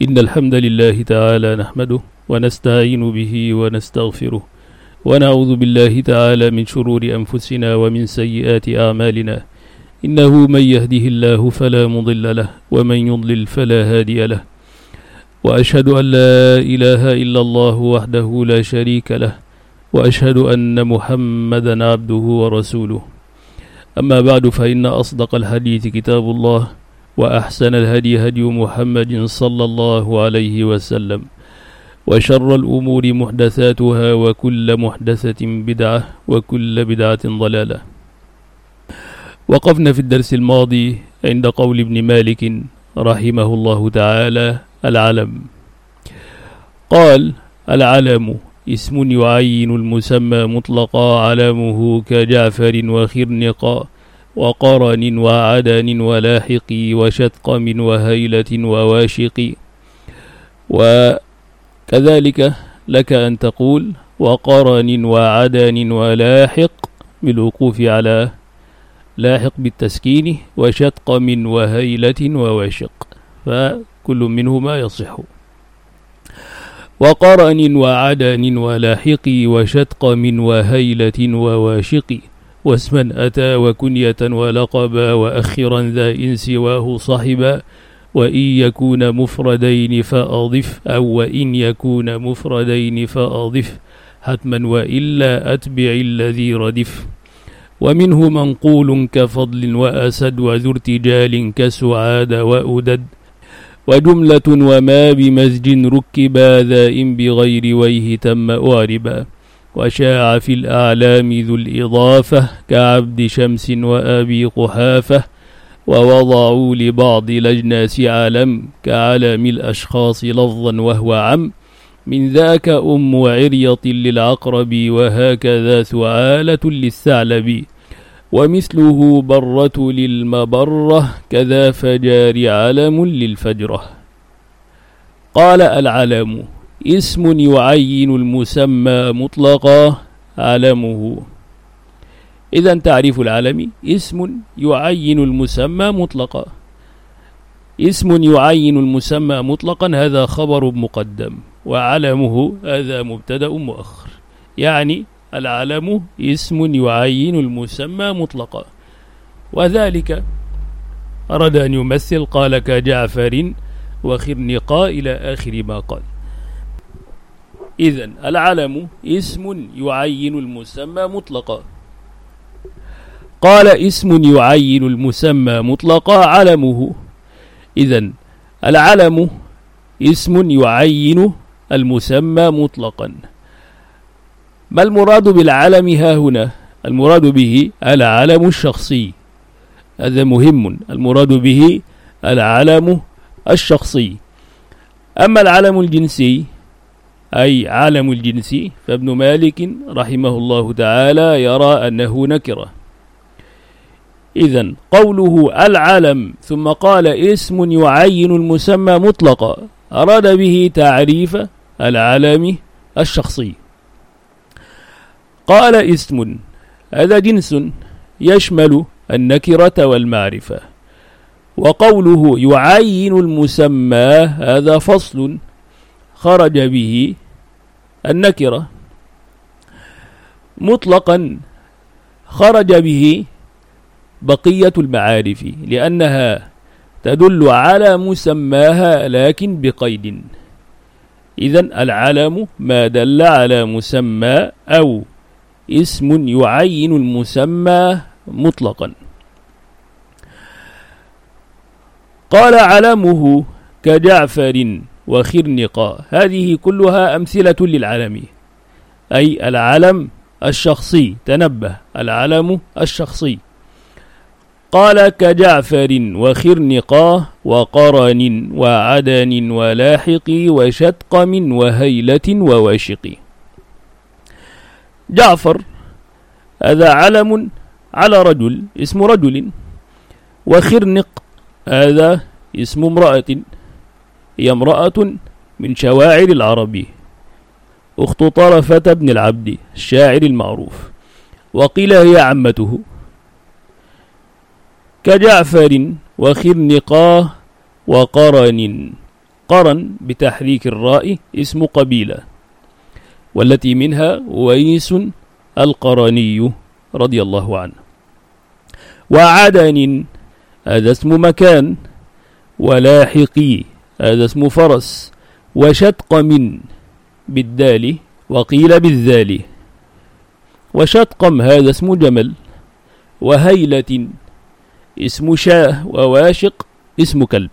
إن الحمد لله تعالى نحمده ونستعين به ونستغفره ونعوذ بالله تعالى من شرور أنفسنا ومن سيئات أعمالنا إنه من يهده الله فلا مضل له ومن يضلل فلا هادي له وأشهد أن لا إله إلا الله وحده لا شريك له وأشهد أن محمدا عبده ورسوله أما بعد فإن أصدق الحديث كتاب الله وأحسن الهدي هدي محمد صلى الله عليه وسلم وشر الأمور محدثاتها وكل محدثة بدعة وكل بدعة ضلالة. وقفنا في الدرس الماضي عند قول ابن مالك رحمه الله تعالى العلم. قال: العلم اسم يعين المسمى مطلقا علمه كجعفر وخرنقا وقرن وعدن ولاحق وشتقم وهيلة وواشق. وكذلك لك أن تقول وقرن وعدن ولاحق بالوقوف على لاحق بالتسكين وشتقم وهيلة وواشق، فكل منهما يصح. وقرن وعدن ولاحق وشتقم وهيلة وواشق واسما أتى وكنية ولقبا وأخرا ذا إن سواه صحبا وإن يكون مفردين فأضف أو وإن يكون مفردين فأضف حتما وإلا أتبع الذي ردف. ومنه منقول كفضل وأسد وذو ارتجال كسعاد وأدد وجملة وما بمزج ركبا ذا إن بغير ويه تم أعربا. وشاع في الأعلام ذو الإضافة كعبد شمس وأبي قحافة ووضعوا لبعض الأجناس علم كعلم الأشخاص لفظا وهو عم من ذاك عرية للعقرب وهكذا ثعالة للثعلب ومثله برة للمبرة كذا فجار علم للفجرة. قال: العلم اسم يعين المسمى مطلقا علمه. إذن تعريف العلم اسم يعين المسمى مطلقا. اسم يعين المسمى مطلقا هذا خبر مقدم، وعلمه هذا مبتدأ مؤخر. يعني العلم اسم يعين المسمى مطلقا، وذلك أراد أن يمثل قال كجعفر وخرنقا إلى آخر ما قال. إذن العلم اسم يعين المسمى مطلقا. قال: اسم يعين المسمى مطلقا علمه. إذن العلم اسم يعين المسمى مطلقا. ما المراد بالعلم ها هنا؟ المراد به العلم الشخصي، هذا مهم، المراد به العلم الشخصي. أما العلم الجنسي أي علم الجنس فابن مالك رحمه الله تعالى يرى أنه نكرة. إذن قوله العلم ثم قال اسم يعين المسمى مطلقا أراد به تعريف العلم الشخصي. قال: اسم هذا جنس يشمل النكرة والمعرفة، وقوله يعين المسمى هذا فصل خرج به النكرة، مطلقا خرج به بقية المعارف لأنها تدل على مسماها لكن بقيد. إذن العلم ما دل على مسمى أو اسم يعين المسمى مطلقا. قال: علمه كجعفر وخرنقا. هذه كلها أمثلة للعلم، أي العلم الشخصي. تنبه، العلم الشخصي. قال: كجعفر وخرنقا وقرن وعدن ولاحق وشتقم وهيلة وواشق. جعفر هذا علم على رجل، اسم رجل. وخرنق هذا اسم امرأة، هي امرأة من شواعر العرب، أخت طرفة بن العبد الشاعر المعروف، وقيل هي عمته. كجعفر وخرنقا وقرن قرن بتحريك الراء اسم قبيلة، والتي منها ويس القرني رضي الله عنه. وعدن هذا اسم مكان، ولاحقي هذا اسم فرس، وشتقم بالدال وقيل بالذال. وشتقم هذا اسم جمل، وهيلة اسم شاه، وواشق اسم كلب.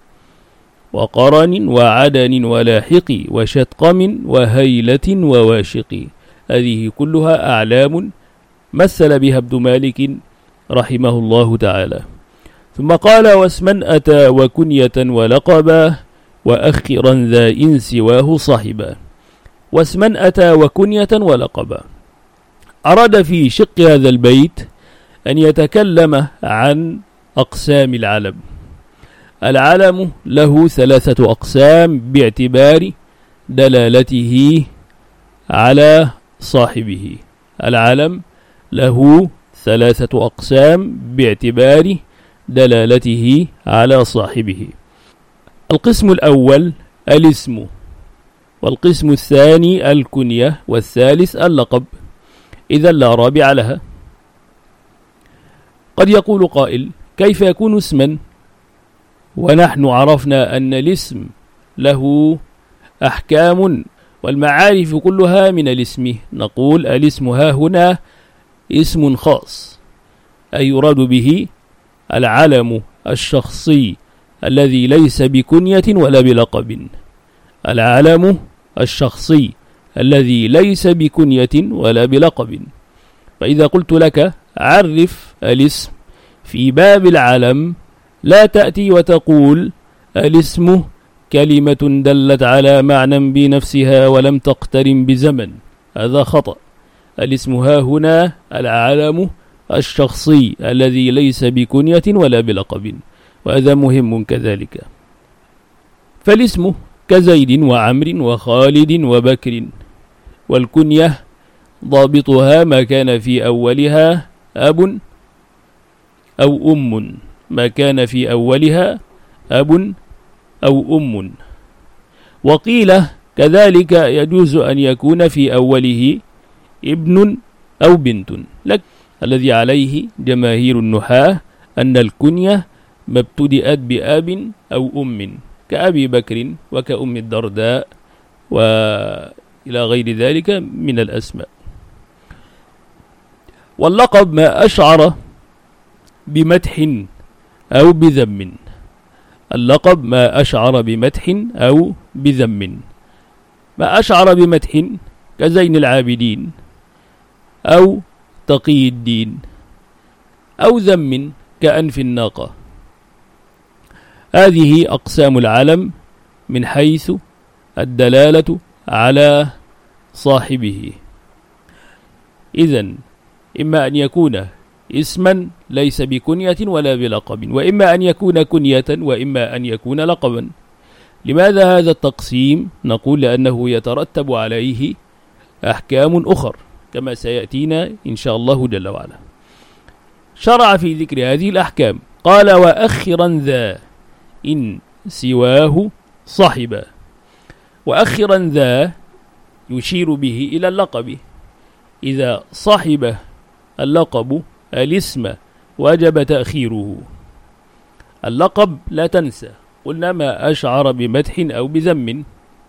وقرن وعدن ولاحق وشتقم وهيلة وواشق، هذه كلها أعلام مثل بها ابن مالك رحمه الله تعالى. ثم قال: واسما أتى وكنية ولقبا وأخرا ذا إن سواه صاحبا. واسما أتى وكنية ولقبا، أراد في شق هذا البيت أن يتكلم عن أقسام العلم. العلم له 3 أقسام باعتبار دلالته على صاحبه. العلم له 3 أقسام باعتبار دلالته على صاحبه. القسم الأول الاسم، والقسم الثاني الكنية، والثالث اللقب، إذا لا رابع لها. قد يقول قائل: كيف يكون اسما ونحن عرفنا أن الاسم له أحكام والمعارف كلها من الاسم؟ نقول: الاسم ها هنا اسم خاص، أي يراد به العلم الشخصي الذي ليس بكنية ولا بلقب. العلم الشخصي الذي ليس بكنية ولا بلقب. فإذا قلت لك عرف الاسم في باب العلم، لا تأتي وتقول الاسم كلمة دلت على معنى بنفسها ولم تقترن بزمن، هذا خطأ. الاسم ها هنا العلم الشخصي الذي ليس بكنية ولا بلقب، وهذا مهم كذلك. فالاسم كزيد وعمر وخالد وبكر، والكنية ضابطها ما كان في أولها أب أو أم، ما كان في أولها أب أو أم. وقيل كذلك يجوز أن يكون في أوله ابن أو بنت، لك الذي عليه جماهير النحاة أن الكنية ما ابتدأت بأب أو أم، كأبي بكر وكأم الدرداء وإلى غير ذلك من الأسماء. واللقب ما أشعر بمدح أو بذم. اللقب ما أشعر بمدح أو بذم. ما أشعر بمدح كزين العابدين أو تقي الدين، أو ذم كأنف الناقة. هذه أقسام العلم من حيث الدلالة على صاحبه. إذن إما أن يكون اسما ليس بكنية ولا بلقب، وإما أن يكون كنية، وإما أن يكون لقبا. لماذا هذا التقسيم؟ نقول لأنه يترتب عليه أحكام أخر كما سيأتينا إن شاء الله جل وعلا. شرع في ذكر هذه الأحكام قال: وأخرا ذا إن سواه صحبا. وأخرا ذا يشير به إلى اللقب. إذا صحب اللقب الاسم وجب تأخيره. اللقب لا تنسى، قلنا ما أشعر بمدح أو بذم.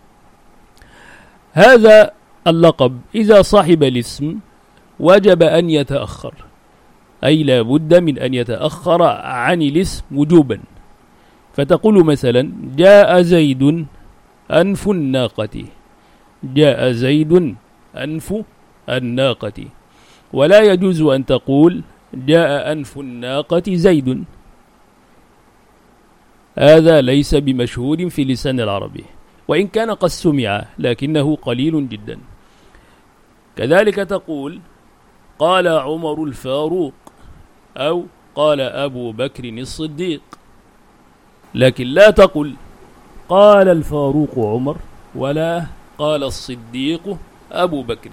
هذا اللقب إذا صاحب الاسم وجب أن يتأخر، أي لا بد من أن يتأخر عن الاسم وجوبا. فتقول مثلا: جاء زيد أنف الناقة. جاء زيد أنف الناقة. ولا يجوز أن تقول: جاء أنف الناقة زيد. هذا ليس بمشهور في لسان العربي، وإن كان قد سمع لكنه قليل جدا. كذلك تقول: قال عمر الفاروق، أو قال أبو بكر الصديق، لكن لا تقل قال الفاروق عمر ولا قال الصديق أبو بكر،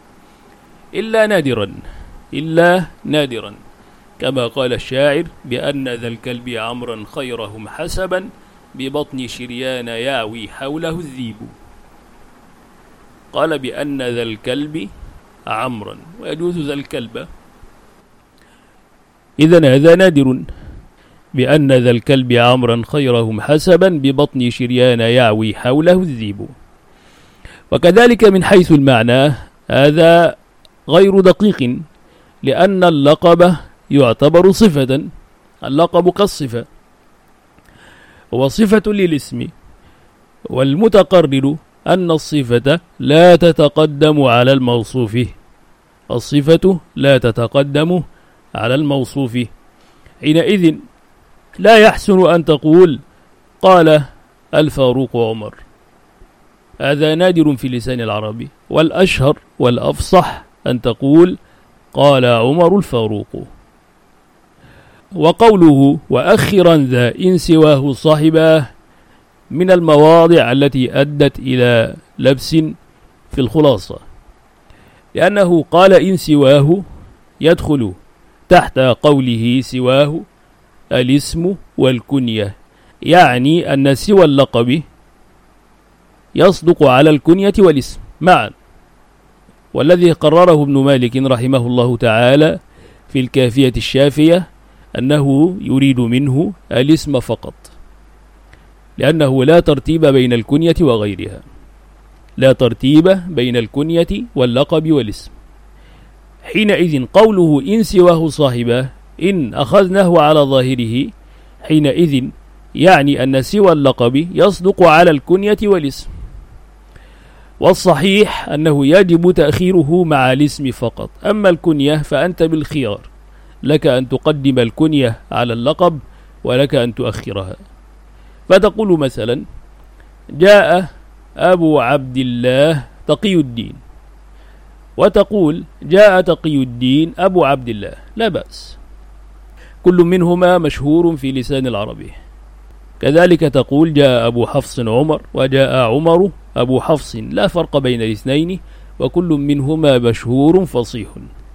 إلا نادرا كما قال الشاعر: بأن ذا الكلب عمرا خيرهم حسبا ببطن شريان يعوي حوله الذيب. قال بأن ذا الكلب عمرا، ويجوز ذا الكلب. إذن هذا نادر، بأن ذا الكلب عمرا خيرهم حسبا ببطن شريان يعوي حوله الذيب. وكذلك من حيث المعنى هذا غير دقيق، لأن اللقب يعتبر صفة، اللقب كالصفة، وصفة للاسم، والمتقرر أن الصفة لا تتقدم على الموصوف، الصفة لا تتقدم على الموصوف. حينئذ لا يحسن أن تقول قال الفاروق عمر، هذا نادر في لسان العربي، والأشهر والأفصح أن تقول قال عمر الفاروق. وقوله وأخرا ذا إن سواه صاحباه من المواضع التي أدت إلى لبس في الخلاصة، لأنه قال إن سواه يدخل تحت قوله سواه الاسم والكنية، يعني أن سوى اللقب يصدق على الكنية والاسم معا. والذي قرره ابن مالك رحمه الله تعالى في الكافية الشافية أنه يريد منه الاسم فقط، لأنه لا ترتيب بين الكنية وغيرها، لا ترتيب بين الكنية واللقب والاسم. حينئذ قوله إن سواه صاحبه إن أخذناه على ظاهره حينئذ يعني أن سوى اللقب يصدق على الكنية والاسم. والصحيح أنه يجب تأخيره مع الاسم فقط، أما الكنية فأنت بالخيار، لك أن تقدم الكنية على اللقب ولك أن تؤخرها. فتقول مثلا جاء أبو عبد الله تقي الدين، وتقول جاء تقي الدين أبو عبد الله، لا بأس، كل منهما مشهور في لسان العربي. كذلك تقول جاء أبو حفص عمر وجاء عمر أبو حفص، لا فرق بين الاثنين، وكل منهما مشهور فصيح.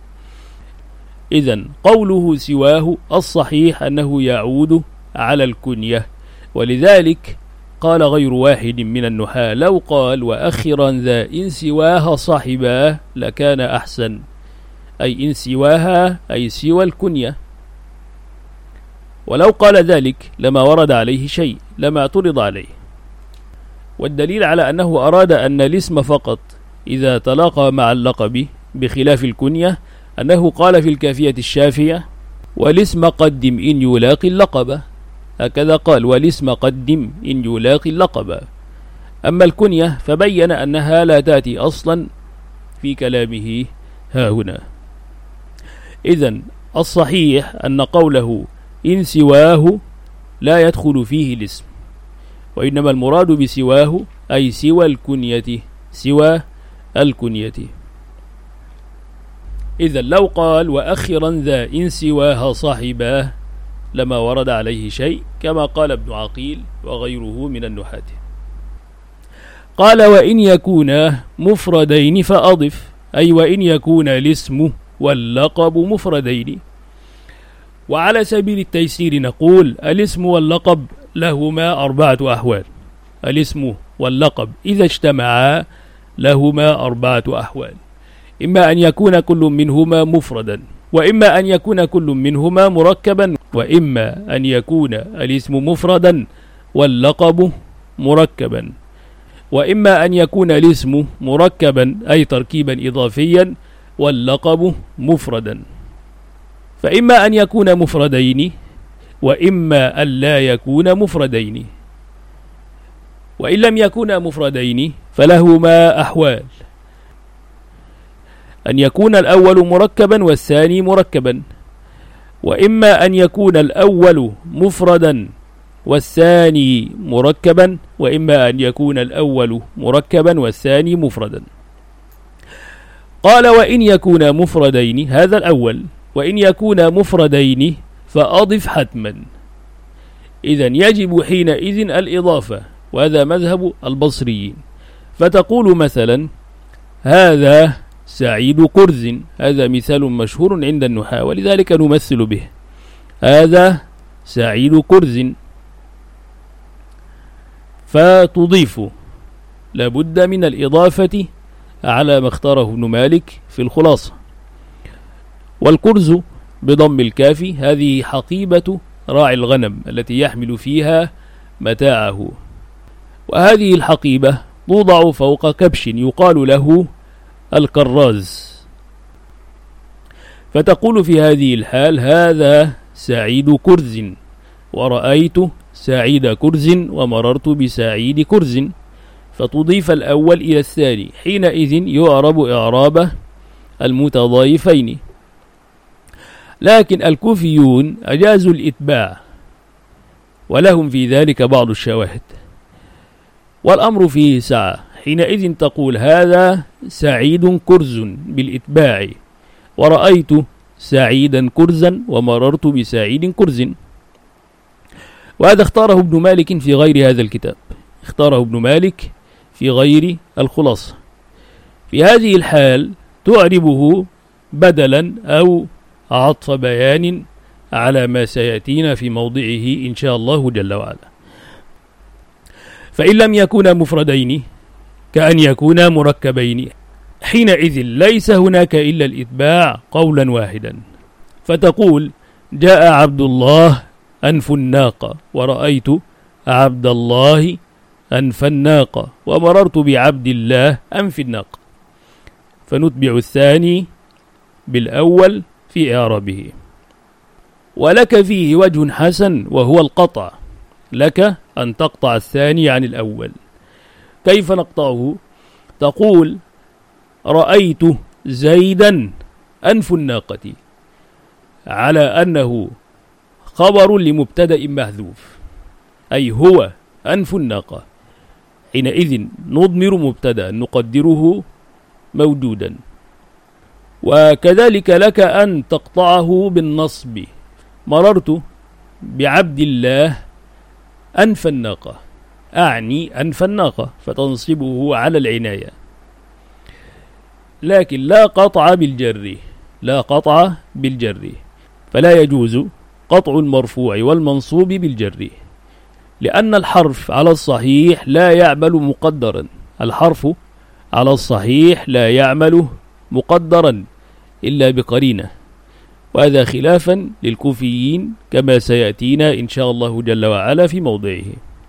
إذن قوله سواه الصحيح أنه يعود على الكنية، ولذلك قال غير واحد من النحاة لو قال وأخرا ذا إن سواها صاحباه لكان أحسن، أي إن سواها أي سوى الكنية. ولو قال ذلك لما ورد عليه شيء، لما اعترض عليه. والدليل على أنه أراد أن الاسم فقط إذا تلاقى مع اللقب بخلاف الكنية أنه قال في الكافية الشافية والاسم قدم إن يلاقي اللقب، هكذا قال والاسم قدم إن يلاقي اللقب. أما الكنية فبين أنها لا تأتي أصلا في كلامه ها هنا. إذن الصحيح أن قوله إن سواه لا يدخل فيه الاسم، وإنما المراد بسواه أي سوى الكنية، سوى الكنية. إذن لو قال وأخرا ذا إن سواها صاحباه لما ورد عليه شيء، كما قال ابن عقيل وغيره من النحاة. قال وإن يكون مفردين فأضف، أي وإن يكون الاسم واللقب مفردين. وعلى سبيل التيسير نقول الاسم واللقب لهما 4 أحوال، الاسم واللقب إذا اجتمعا لهما 4 أحوال، إما أن يكون كل منهما مفردا، وإما أن يكون كل منهما مركبا، وإما أن يكون الاسم مفردا واللقب مركبا، وإما أن يكون الاسم مركبا أي تركيبا إضافيا واللقب مفردا. فإما أن يكون مفردين وإما أن لا يكون مفردين. وإن لم يكونا مفردين فلهما أحوال، أن يكون الأول مركبا والثاني مركبا، وإما أن يكون الأول مفردا والثاني مركبا، وإما أن يكون الأول مركبا والثاني مفردا. قال وإن يكون مفردين، هذا الأول، وإن يكون مفردين فأضف حتما. إذن يجب حينئذ الإضافة، وهذا مذهب البصريين. فتقول مثلا هذا سعيد قرز، هذا مثال مشهور عند النحاة ولذلك نمثل به، هذا سعيد قرز. فتضيف، لابد من الإضافة على ما اختاره ابن مالك في الخلاصة. والكرز بضم الكاف هذه حقيبة راعي الغنم التي يحمل فيها متاعه، وهذه الحقيبة توضع فوق كبش يقال له الكراز، فتقول في هذه الحال: هذا سعيد كرز، ورأيت سعيد كرز، ومررت بسعيد كرز، فتضيف الأول إلى الثاني، حينئذ يعرب إعراب المتضايفين. لكن الكوفيون أجازوا الإتباع، ولهم في ذلك بعض الشواهد، والأمر فيه سعة. حينئذ تقول: هذا سعيد كرز بالإتباع، ورأيت سعيدا كرزا، ومررت بسعيد كرز. وهذا اختاره ابن مالك في غير هذا الكتاب، اختاره ابن مالك في غير الخلاصة. في هذه الحال تعربه بدلا أو عطف بيان على ما سيأتينا في موضعه إن شاء الله جل وعلا. فإن لم يكونا مفردين كأن يكونا مركبين، حينئذ ليس هناك إلا الإتباع قولا واحدا، فتقول: جاء عبد الله أنف الناقة، ورأيت عبد الله أنف الناقة، ومررت بعبد الله أنف الناقة، فنتبع الثاني بالأول في إعرابه. ولك فيه وجه حسن وهو القطع، لك أن تقطع الثاني عن الأول. كيف نقطعه؟ تقول: رأيت زيدا أنف الناقة، على أنه خبر لمبتدأ محذوف، أي هو أنف الناقة، حينئذ نضمر مبتدأ نقدره موجودا. وكذلك لك أن تقطعه بالنصب: مررت بعبد الله أنف الناقة، أعني أنف الناقة، فتنصبه على العناية. لكن لا قطع بالجر، لا قطع بالجر، فلا يجوز قطع المرفوع والمنصوب بالجر، لأن الحرف على الصحيح لا يعمل مقدرا، الحرف على الصحيح لا يعمل مقدرا إلا بقرينة، وهذا خلافا للكوفيين كما سيأتينا إن شاء الله جل وعلا في موضعه.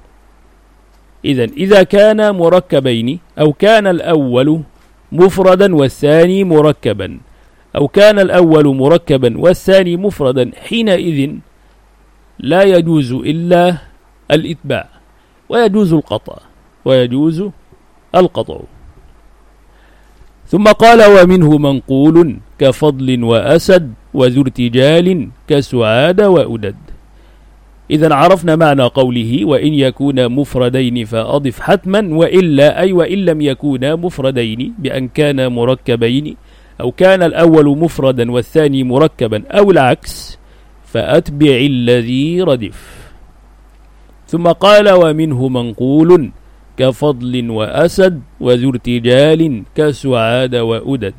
إذا كان مركبين، أو كان الأول مفردا والثاني مركبا، أو كان الأول مركبا والثاني مفردا، حينئذ لا يجوز إلا الإتباع، ويجوز القطع. ثم قال: ومنه منقول كفضل وأسد، وذو ارتجال كسعاد وأدد. إذا عرفنا معنى قوله: وإن يكونا مفردين فأضف حتما، وإلا أي وإن لم يكونا مفردين بأن كانا مركبين، أو كان الأول مفردا والثاني مركبا، أو العكس، فأتبع الذي ردف. ثم قال: ومنه منقول كفضل وأسد، وذو ارتجال كسعاد وأدد.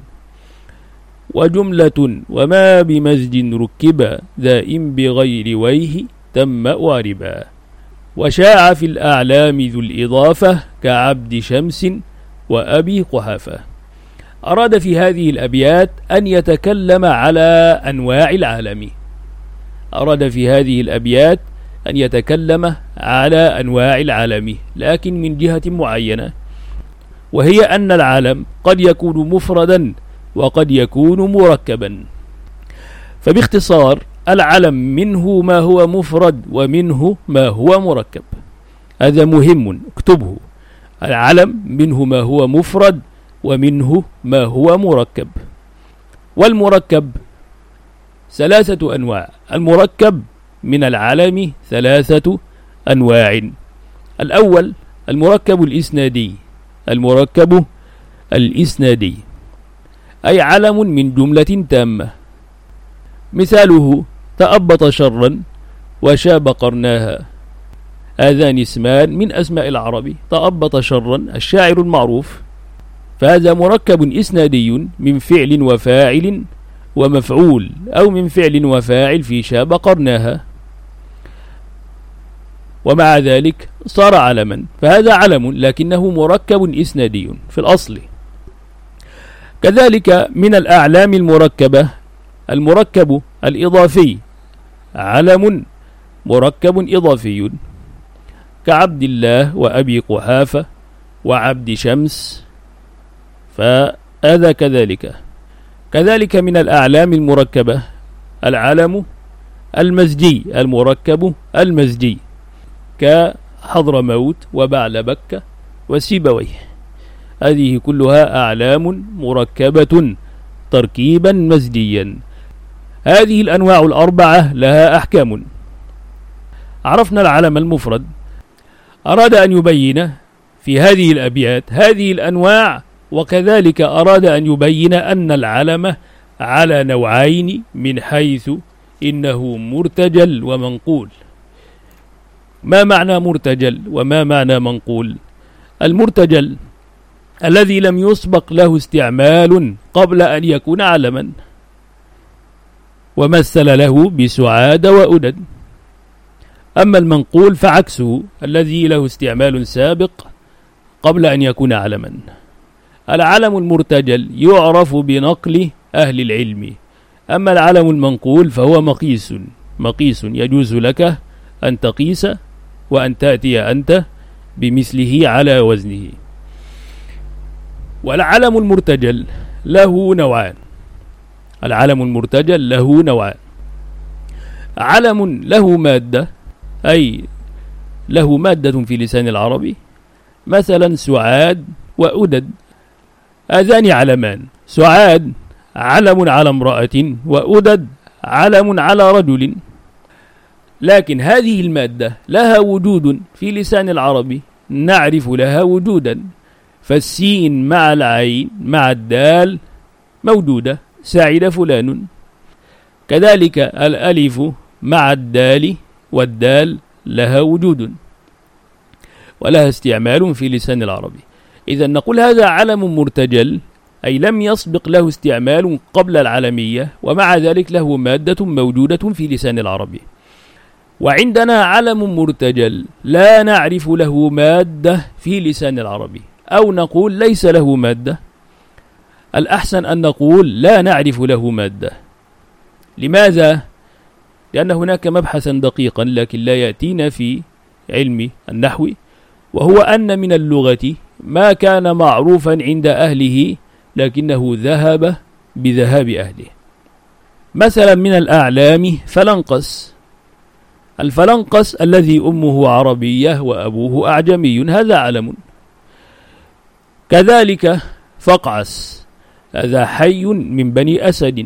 وجملة وما بمزج ركبا، دائم بغير ويه تم واربا. وشاع في الأعلام ذو الإضافة، كعبد شمس وأبي قحافة. أراد في هذه الأبيات أن يتكلم على أنواع العالم، أراد في هذه الأبيات أن يتكلم على أنواع العالم، لكن من جهة معينة، وهي أن العالم قد يكون مفردا وقد يكون مركبا. فباختصار العلم منه ما هو مفرد ومنه ما هو مركب، هذا مهم اكتبه. العلم منه ما هو مفرد ومنه ما هو مركب. والمركب 3 أنواع، المركب من العلم 3 أنواع. الأول المركب الإسنادي، المركب الإسنادي أي علم من جملة تامة. مثاله: تأبط شرا وشاب قرناها، هذان اسمان من أسماء العرب. تأبط شرا الشاعر المعروف، فهذا مركب إسنادي من فعل وفاعل ومفعول، أو من فعل وفاعل في شاب قرناها. ومع ذلك صار علما، فهذا علم لكنه مركب إسنادي في الأصل. كذلك من الأعلام المركبة المركب الإضافي، علم مركب إضافي كعبد الله وأبي قحافة وعبد شمس، فهذا كذلك من الأعلام المركبة العلم المزجي المركب المزجي كحضرموت وبعلبك وسيبويه، هذه كلها أعلام مركبة تركيبا مزجيا. هذه الأنواع الأربعة لها أحكام. عرفنا العلم المفرد، أراد أن يبين في هذه الأبيات هذه الأنواع، وكذلك أراد أن يبين أن العلم على نوعين من حيث إنه مرتجل ومنقول. ما معنى مرتجل وما معنى منقول؟ المرتجل الذي لم يسبق له استعمال قبل أن يكون علما، ومثل له بسعاد وأدد. أما المنقول فعكسه، الذي له استعمال سابق قبل أن يكون علما. العلم المرتجل يعرف بنقل أهل العلم، أما العلم المنقول فهو مقيس يجوز لك أن تقيس وأن تأتي أنت بمثله على وزنه. والعلم المرتجل له نوعان. العلم المرتجل له نوعان: علم له مادة، أي له مادة في لسان العربي، مثلا سعاد وأدد، هذان علمان. سعاد علم على امرأة، وأدد علم على رجل، لكن هذه المادة لها وجود في لسان العربي نعرف لها وجودا، فالسين مع العين مع الدال موجودة، سعد فلان. كذلك الألف مع الدال والدال لها وجود ولها استعمال في لسان العربي. إذا نقول هذا علم مرتجل، أي لم يسبق له استعمال قبل العلمية، ومع ذلك له مادة موجودة في لسان العربي. وعندنا علم مرتجل لا نعرف له مادة في لسان العربي، أو نقول ليس له مادة. الأحسن أن نقول لا نعرف له مادة. لماذا؟ لأن هناك مبحثا دقيقا لكن لا يأتينا في علم النحو، وهو أن من اللغة ما كان معروفا عند أهله لكنه ذهب بذهاب أهله. مثلا من الأعلام فلنقص، الفلنقص الذي أمه عربية وأبوه أعجمي، هذا علم. كذلك فقعس، هذا حي من بني أسد.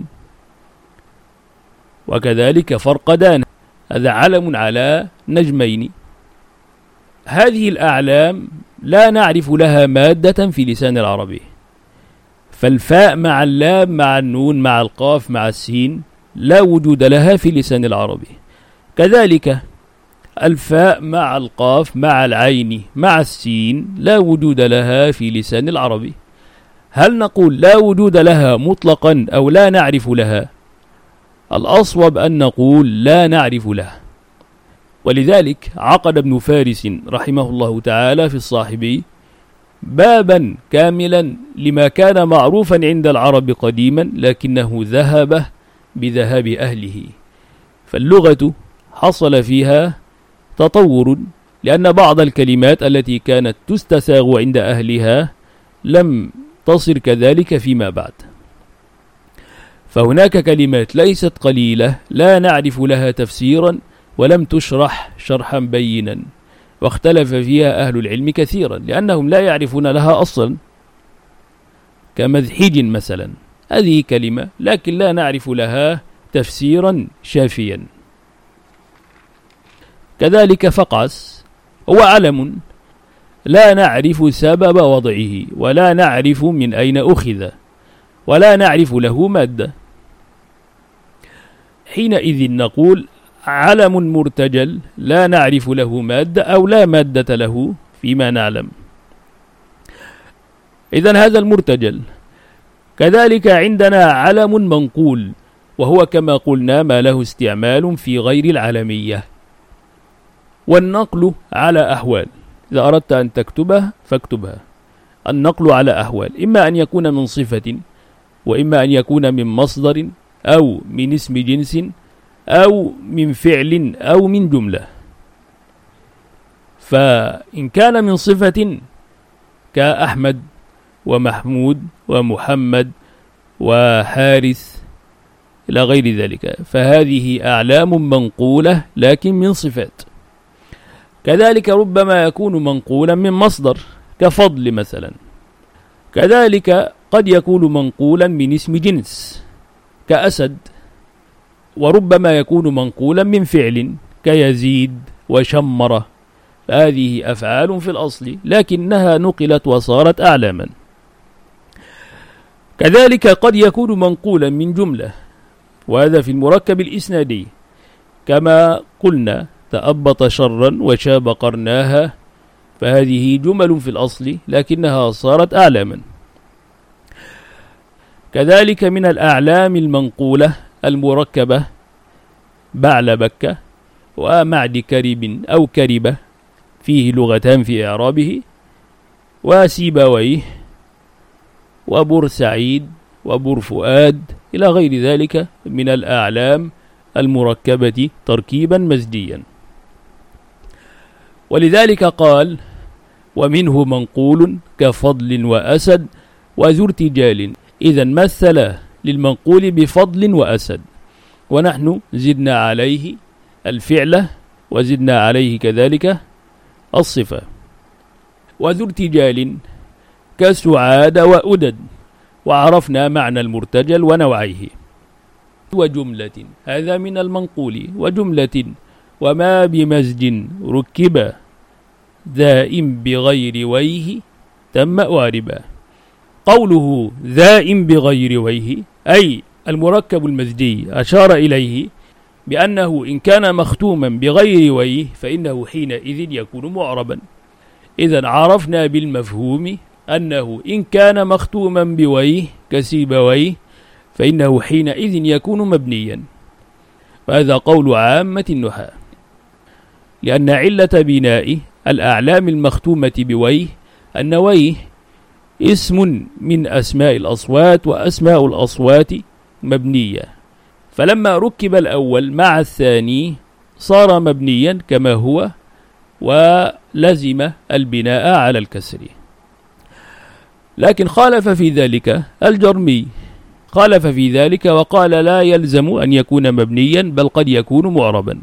وكذلك فرقدان، هذا علم على نجمين. هذه الأعلام لا نعرف لها مادة في لسان العربي، فالفاء مع اللام مع النون مع القاف مع السين لا وجود لها في لسان العربي. كذلك الفاء مع القاف مع العين مع السين لا وجود لها في لسان العربي. هل نقول لا وجود لها مطلقا أو لا نعرف لها؟ الأصوب أن نقول لا نعرف لها. ولذلك عقد ابن فارس رحمه الله تعالى في الصاحبي بابا كاملا لما كان معروفا عند العرب قديما لكنه ذهب بذهاب أهله. فاللغة حصل فيها تطور، لأن بعض الكلمات التي كانت تستساغ عند أهلها لم تصر كذلك فيما بعد. فهناك كلمات ليست قليلة لا نعرف لها تفسيرا ولم تشرح شرحا بينا، واختلف فيها أهل العلم كثيرا لأنهم لا يعرفون لها أصلا، كمذحج مثلا، هذه كلمة لكن لا نعرف لها تفسيرا شافيا. كذلك فقعس هو علم لا نعرف سبب وضعه ولا نعرف من أين أخذ ولا نعرف له مادة. حينئذ نقول علم مرتجل لا نعرف له مادة أو لا مادة له فيما نعلم. إذن هذا المرتجل. كذلك عندنا علم منقول، وهو كما قلنا ما له استعمال في غير العلمية. والنقل على أحوال، إذا أردت أن تكتبها فاكتبها. النقل على أحوال، إما أن يكون من صفة، وإما أن يكون من مصدر، أو من اسم جنس، أو من فعل، أو من جملة. فإن كان من صفة كأحمد ومحمود ومحمد وحارث إلى غير ذلك، فهذه أعلام منقولة لكن من صفات. كذلك ربما يكون منقولا من مصدر كفضل مثلا. كذلك قد يكون منقولا من اسم جنس كأسد، وربما يكون منقولا من فعل كيزيد وشمرة. هذه أفعال في الأصل لكنها نقلت وصارت أعلاما. كذلك قد يكون منقولا من جملة، وهذا في المركب الإسنادي كما قلنا: تأبط شرا وشاب قرناها، فهذه جمل في الأصل لكنها صارت أعلاما. كذلك من الأعلام المنقولة المركبة بعلبك ومعد كرب أو كربة، فيه لغتان في إعرابه، وسيبويه وبورسعيد وبورفؤاد إلى غير ذلك من الأعلام المركبة تركيبا مزجيا. ولذلك قال: ومنه منقول كفضل وأسد وذو ارتجال. إذا مثل للمنقول بفضل وأسد، ونحن زدنا عليه الفعل وزدنا عليه كذلك الصفة. وذو ارتجال كسعاد وأدد، وعرفنا معنى المرتجل ونوعيه. وجملة، هذا من المنقول. وجملة وما بمزج ركبا ذائم بغير ويه تم أعربا. قوله ذائم بغير ويه أي المركب المزجي أشار إليه بأنه إن كان مختوما بغير ويه فإنه حينئذ يكون معربا. إذن عرفنا بالمفهوم أنه إن كان مختوما بويه كسيبويه فإنه حينئذ يكون مبنيا. وهذا قول عامة النحاة، لأن علة بناء الأعلام المختومة بويه أن ويه اسم من أسماء الأصوات، وأسماء الأصوات مبنية، فلما ركب الأول مع الثاني صار مبنيا كما هو، ولزم البناء على الكسر. لكن خالف في ذلك الجرمي، خالف في ذلك وقال لا يلزم أن يكون مبنيا بل قد يكون معربا.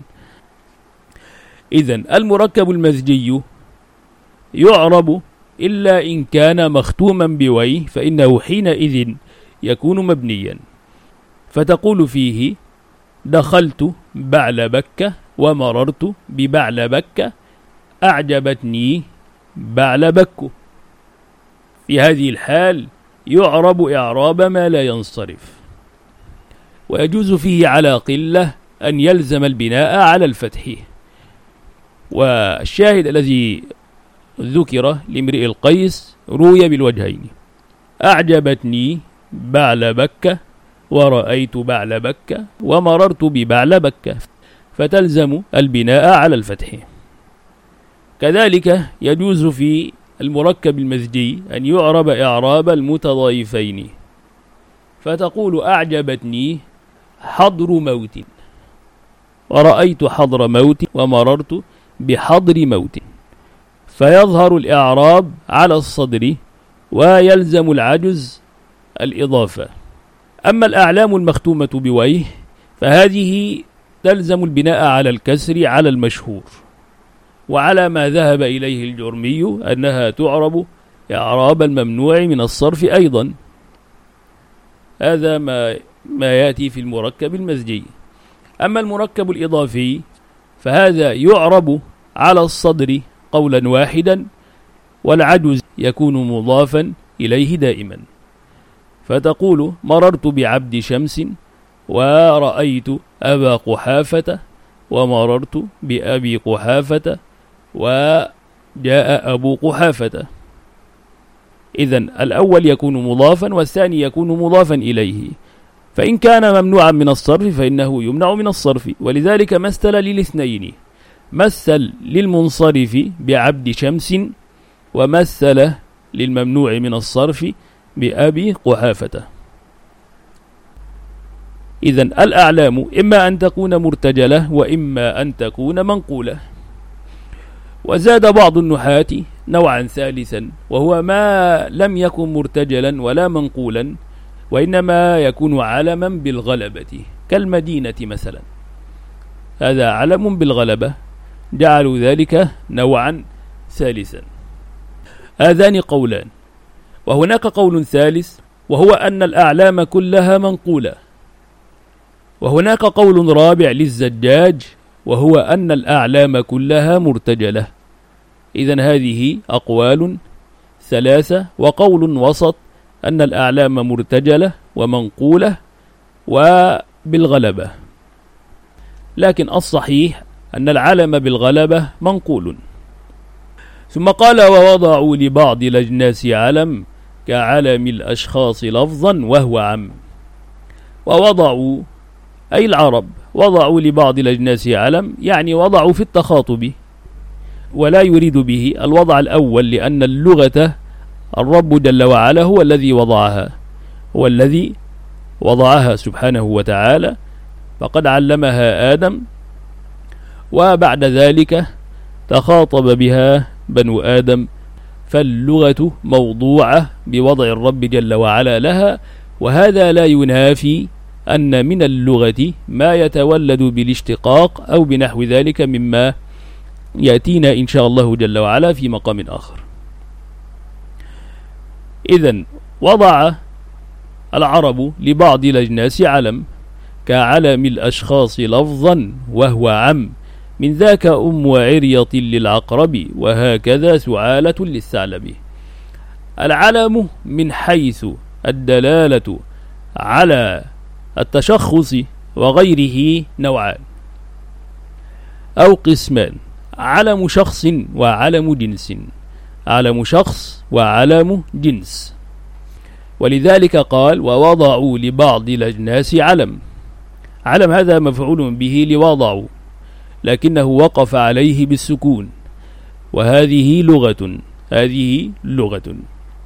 إذن المركب المزجي يعرب إلا إن كان مختوما بويه فإنه حينئذ يكون مبنيا. فتقول فيه دخلت بعلبك ومررت ببعلبك أعجبتني بعلبك. في هذه الحال يعرب إعراب ما لا ينصرف، ويجوز فيه على قلة أن يلزم البناء على الفتح. والشاهد الذي ذكر لامرئ القيس روي بالوجهين: أعجبتني بعلبك ورأيت بعلبك ومررت ببعلبك، فتلزم البناء على الفتح. كذلك يجوز في المركب المزجي أن يعرب إعراب المتضايفين، فتقول أعجبتني حضر موت ورأيت حضر موت ومررت بحضر موت، فيظهر الإعراب على الصدر ويلزم العجز الإضافة. أما الأعلام المختومة بويه فهذه تلزم البناء على الكسر على المشهور، وعلى ما ذهب إليه الجرمي أنها تعرب إعراب الممنوع من الصرف أيضا. هذا ما يأتي في المركب المزجي. أما المركب الإضافي فهذا يعرب على الصدر قولا واحدا، والعجز يكون مضافا إليه دائما، فتقول مررت بعبد شمس ورأيت أبا قحافة ومررت بأبي قحافة وجاء أبو قحافة. إذن الأول يكون مضافا والثاني يكون مضافا إليه، فإن كان ممنوعا من الصرف فإنه يمنع من الصرف. ولذلك مثل للاثنين، مثل للمنصرف بعبد شمس، ومثل للممنوع من الصرف بأبي قحافة. إذن الأعلام إما أن تكون مرتجلة وإما أن تكون منقولة. وزاد بعض النحاة نوعا ثالثا، وهو ما لم يكن مرتجلا ولا منقولا، وإنما يكون علما بالغلبة، كالمدينة مثلا، هذا علم بالغلبة، جعلوا ذلك نوعا ثالثا. هذان قولان. وهناك قول ثالث، وهو أن الأعلام كلها منقولة. وهناك قول رابع للزجاج، وهو أن الأعلام كلها مرتجلة. إذن هذه أقوال ثلاثة، وقول وسط أن الأعلام مرتجلة ومنقولة وبالغلبة. لكن الصحيح أن العلم بالغلبة منقول. ثم قال: ووضعوا لبعض الأجناس علم كعلم الأشخاص لفظا وهو عم. ووضعوا أي العرب وضعوا لبعض الأجناس علم، يعني وضعوا في التخاطب، ولا يريد به الوضع الأول، لأن اللغة الرب جل وعلا هو الذي وضعها، هو الذي وضعها سبحانه وتعالى، فقد علمها آدم، وبعد ذلك تخاطب بها بنو آدم، فاللغة موضوعة بوضع الرب جل وعلا لها. وهذا لا ينافي أن من اللغة ما يتولد بالاشتقاق أو بنحو ذلك، مما يأتينا إن شاء الله جل وعلا في مقام آخر. إذن وضع العرب لبعض الأجناس علم كعلم الأشخاص لفظا وهو عم، من ذاك عرية للعقرب، وهكذا سعالة للثعلب. العلم من حيث الدلالة على التشخص وغيره نوعان أو قسمان: علم شخص وعلم جنس. علم شخص وعلم جنس. ولذلك قال: ووضعوا لبعض الأجناس علم. علم هذا مفعول به لوضعوا، لكنه وقف عليه بالسكون، وهذه لغة، هذه لغة.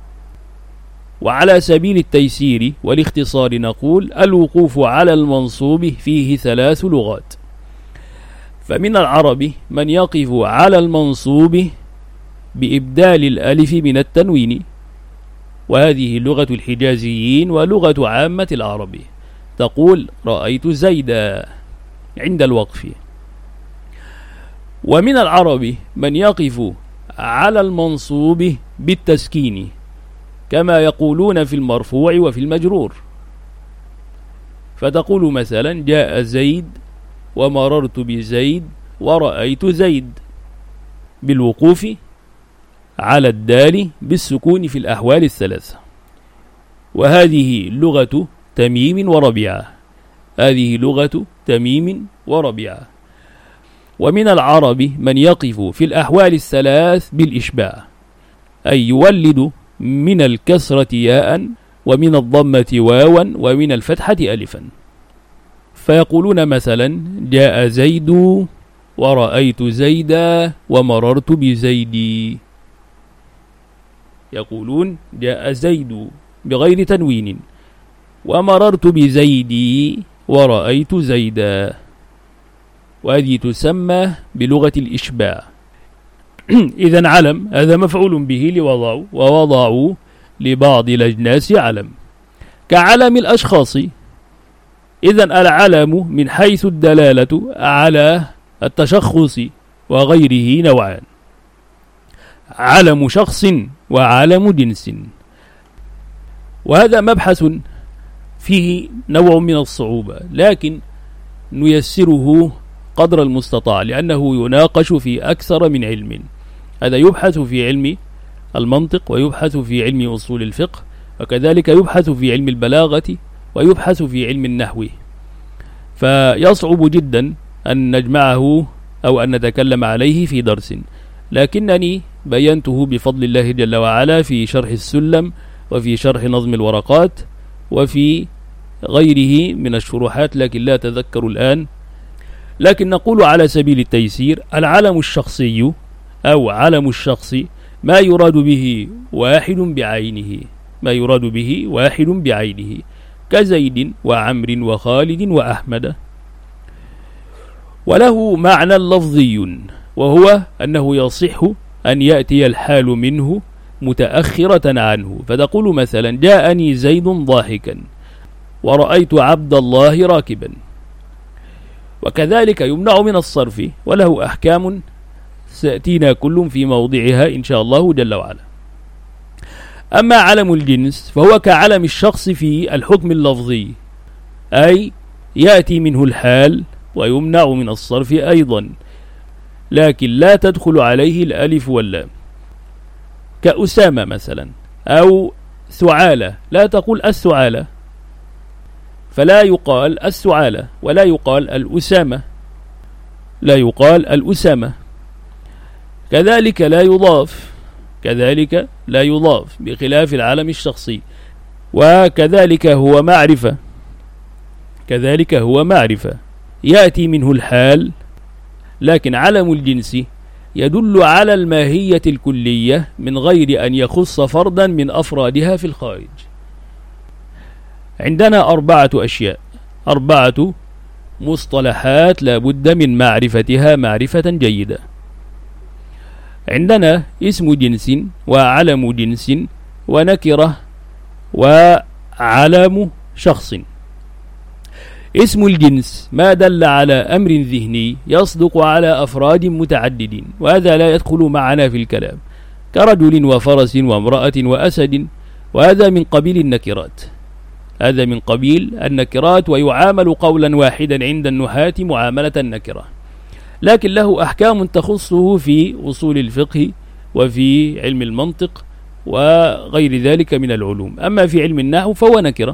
وعلى سبيل التيسير والاختصار نقول: الوقوف على المنصوب فيه 3 لغات. فمن العرب من يقف على المنصوب بإبدال الألف من التنوين، وهذه لغة الحجازيين ولغة عامة العرب، تقول: رأيت زيدا عند الوقف. ومن العرب من يقف على المنصوب بالتسكين، كما يقولون في المرفوع وفي المجرور، فتقول مثلا: جاء زيد ومررت بزيد ورأيت زيد، بالوقوف على الدال بالسكون في الأحوال 3. وهذه لغة تميم وربيعة، هذه لغة تميم وربيعة. ومن العرب من يقف في الأحوال 3 بالإشباع، أي يولد من الكسرة ياء، ومن الضمة واوا، ومن الفتحة ألفا، فيقولون مثلا: جاء زيد ورأيت زيدا ومررت بزيدي. يقولون: جاء زيد بغير تنوين، ومررت بزيدي ورأيت زيدا، وهذه تسمى بلغة الإشباع. إذن علم هذا مفعول به لوضعوا، ووضعوا لبعض الأجناس علم كعلم الأشخاص. إذن العلم من حيث الدلالة على التشخص وغيره نوعان: علم شخص وعلم جنس. وهذا مبحث فيه نوع من الصعوبة، لكن نيسره قدر المستطاع، لأنه يناقش في أكثر من علم. هذا يبحث في علم المنطق، ويبحث في علم أصول الفقه، وكذلك يبحث في علم البلاغة، ويبحث في علم النحو. فيصعب جدا أن نجمعه أو أن نتكلم عليه في درس، لكنني بينته بفضل الله جل وعلا في شرح السلم، وفي شرح نظم الورقات، وفي غيره من الشروحات، لكن لا أتذكر الآن. لكن نقول على سبيل التيسير العلم الشخصي أو علم الشخص ما يراد به واحد بعينه، ما يراد به واحد بعينه، كزيد وعمر وخالد وأحمد. وله معنى لفظي، وهو أنه يصح أن يأتي الحال منه متأخرة عنه، فتقول مثلا جاءني زيد ضاحكا ورأيت عبد الله راكبا. وكذلك يمنع من الصرف، وله أحكام سأتينا كل في موضعها إن شاء الله جل وعلا. أما علم الجنس فهو كعلم الشخص في الحكم اللفظي، أي يأتي منه الحال ويمنع من الصرف أيضا، لكن لا تدخل عليه الألف واللام، كأسامة مثلا أو ثعالة، لا تقول الثعالة، فلا يقال الثعالة ولا يقال الأسامة، لا يقال الأسامة. كذلك لا يضاف، كذلك لا يضاف بخلاف العلم الشخصي. وكذلك هو معرفة، كذلك هو معرفة يأتي منه الحال، لكن علم الجنس يدل على الماهية الكلية من غير أن يخص فردا من أفرادها في الخارج. عندنا 4 أشياء، 4 مصطلحات لا بد من معرفتها معرفة جيدة. عندنا اسم جنس وعلم جنس ونكرة وعلم شخص. اسم الجنس ما دل على أمر ذهني يصدق على أفراد متعددين، وهذا لا يدخل معنا في الكلام، كرجل وفرس وامرأة وأسد، وهذا من قبيل النكرات، هذا من قبيل النكرات، ويعامل قولا واحدا عند النحاة معاملة النكرة، لكن له أحكام تخصه في أصول الفقه وفي علم المنطق وغير ذلك من العلوم. أما في علم النحو فهو نكرة.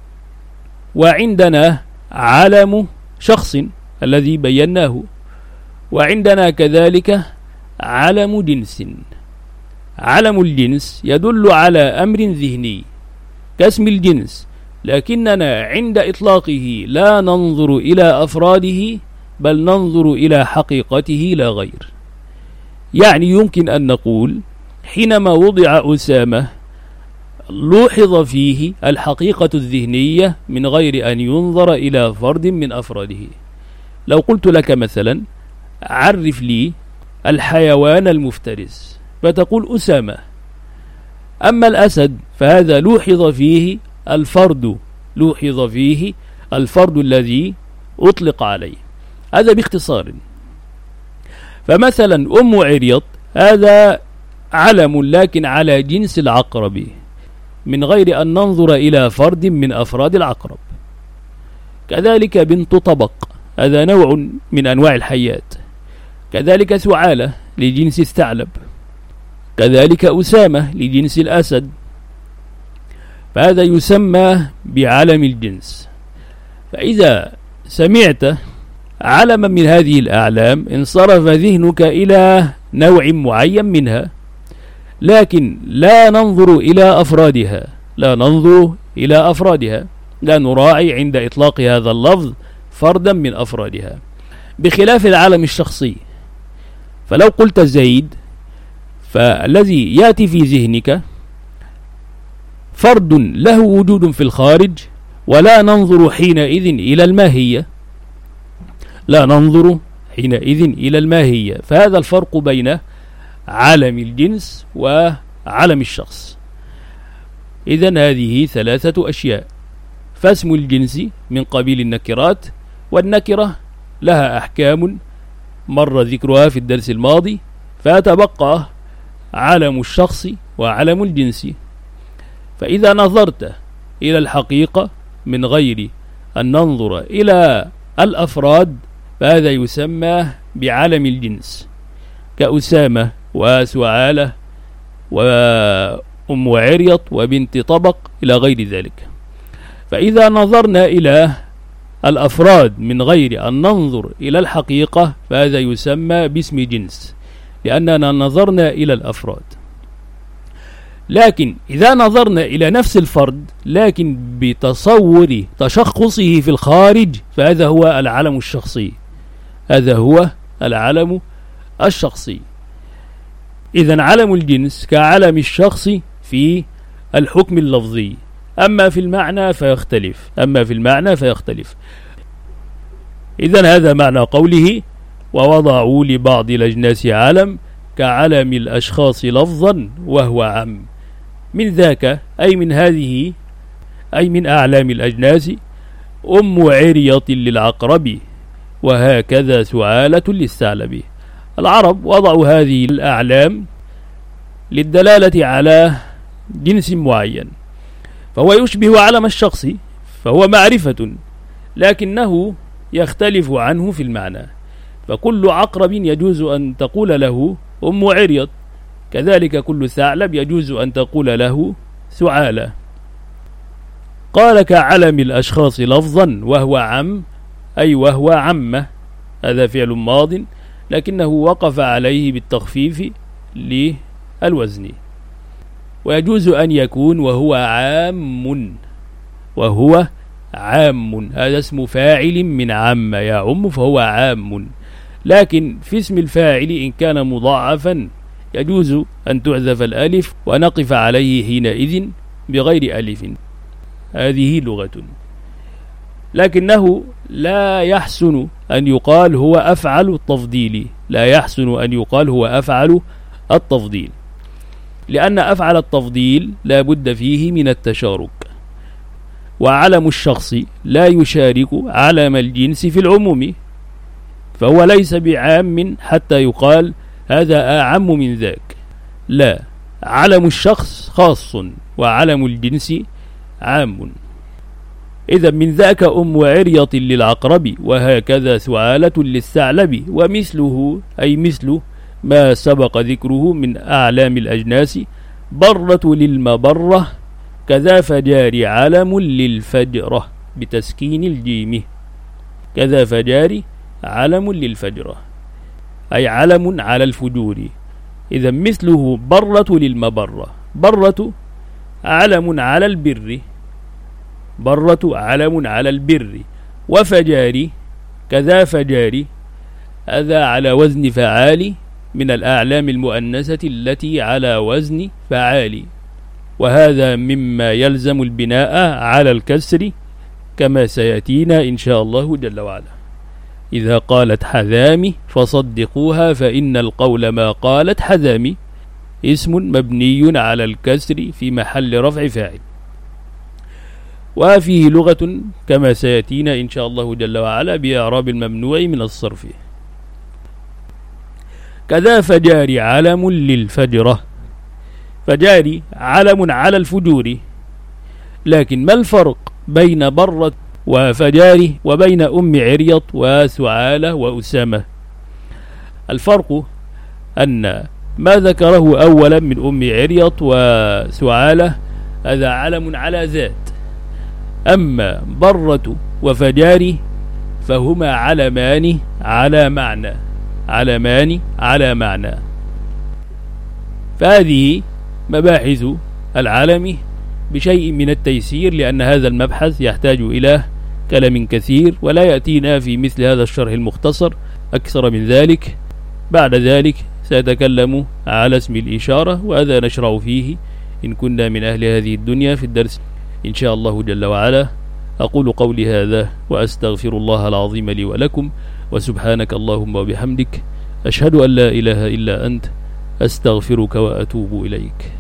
وعندنا علم شخص الذي بيناه، وعندنا كذلك علم جنس. علم الجنس يدل على أمر ذهني كاسم الجنس، لكننا عند إطلاقه لا ننظر إلى أفراده بل ننظر إلى حقيقته لا غير. يعني يمكن أن نقول حينما وضع أسامة لوحظ فيه الحقيقة الذهنية من غير أن ينظر إلى فرد من أفراده. لو قلت لك مثلا عرف لي الحيوان المفترس فتقول أسامة. أما الأسد فهذا لوحظ فيه الفرد، لوحظ فيه الفرد الذي أطلق عليه. هذا باختصار. فمثلا أم عريط هذا علم لكن على جنس العقرب من غير أن ننظر إلى فرد من أفراد العقرب. كذلك بنت طبق هذا نوع من أنواع الحيات. كذلك ثعالة لجنس الثعلب. كذلك أسامة لجنس الأسد، فهذا يسمى بعلم الجنس. فإذا سمعت علما من هذه الأعلام انصرف ذهنك إلى نوع معين منها، لكن لا ننظر إلى أفرادها، لا ننظر إلى أفرادها، لا نراعي عند إطلاق هذا اللفظ فردا من أفرادها، بخلاف العلم الشخصي. فلو قلت زيد فالذي يأتي في ذهنك فرد له وجود في الخارج، ولا ننظر حينئذ إلى الماهية، لا ننظر حينئذ إلى الماهية. فهذا الفرق بين علم الجنس وعلم الشخص. إذن هذه 3 أشياء. فاسم الجنس من قبيل النكرات، والنكرة لها أحكام مر ذكرها في الدرس الماضي، فتبقى علم الشخص وعلم الجنس. فإذا نظرت إلى الحقيقة من غير أن ننظر إلى الأفراد فهذا يسمى بعلم الجنس، كأسامة وسعالة وأم عريط وبنت طبق إلى غير ذلك. فإذا نظرنا إلى الأفراد من غير أن ننظر إلى الحقيقة فهذا يسمى باسم جنس، لأننا نظرنا إلى الأفراد. لكن إذا نظرنا إلى نفس الفرد لكن بتصور تشخصه في الخارج فهذا هو العلم الشخصي، هذا هو العلم الشخصي. إذن علم الجنس كعلم الشخص في الحكم اللفظي، أما في المعنى فيختلف. إذن هذا معنى قوله ووضعوا لبعض الأجناس علم كعلم الأشخاص لفظا وهو عم. من ذاك أي من هذه أي من أعلام الأجناس أم عرية للعقرب وهكذا سعالة للثعلب. العرب وضعوا هذه الأعلام للدلالة على جنس معين، فهو يشبه علم الشخص، فهو معرفة لكنه يختلف عنه في المعنى. فكل عقرب يجوز أن تقول له أم عريض، كذلك كل ثعلب يجوز أن تقول له ثعالة. قال كعلم الأشخاص لفظا وهو عم، أي وهو عمة، هذا فعل ماض لكنه وقف عليه بالتخفيف للوزن. ويجوز أن يكون وهو عام، هذا اسم فاعل من عم يعم فهو عام. لكن في اسم الفاعل إن كان مضاعفا يجوز أن تعذف الألف ونقف عليه حينئذ بغير ألف. هذه لغة، لكنه لا يحسن أن يقال هو أفعل التفضيل، لأن أفعل التفضيل لا بد فيه من التشارك، وعلم الشخص لا يشارك علم الجنس في العموم، فهو ليس بعام حتى يقال هذا أعم من ذاك. لا، علم الشخص خاص وعلم الجنس عام. إذا من ذاك أم عرية للعقرب وهكذا ثعالة للثعلب، ومثله أي مثل ما سبق ذكره من أعلام الأجناس برة للمبرة، كذا فجار علم للفجرة بتسكين الجيم، كذا فجار علم للفجرة أي علم على الفجور. إذا مثله برة للمبرة، برة علم على البر، وفجاري كذا فجاري، هذا على وزن فعالي من الأعلام المؤنثة التي على وزن فعالي، وهذا مما يلزم البناء على الكسر كما سيأتينا إن شاء الله جل وعلا. إذا قالت حذامي فصدقوها فإن القول ما قالت حذامي، اسم مبني على الكسر في محل رفع فاعل. وفيه لغة كما سيأتينا إن شاء الله جل وعلا بإعراب الممنوع من الصرف. كذا فجاري علم للفجرة، فجاري علم على الفجور، لكن ما الفرق بين برة وفجاري وبين أم عريض وثعالة وأسامة؟ الفرق أن ما ذكره أولا من أم عريض وثعالة هذا علم على ذات، أما برة وفجاري فهما علمان على معنى. فهذه مباحث العلم بشيء من التيسير، لأن هذا المبحث يحتاج إلى كلام كثير، ولا يأتينا في مثل هذا الشرح المختصر أكثر من ذلك. بعد ذلك سأتكلم على اسم الإشارة، وهذا نشرع فيه إن كنا من أهل هذه الدنيا في الدرس إن شاء الله جل وعلا. أقول قولي هذا وأستغفر الله العظيم لي ولكم، وسبحانك اللهم وبحمدك، أشهد أن لا إله إلا أنت، أستغفرك وأتوب إليك.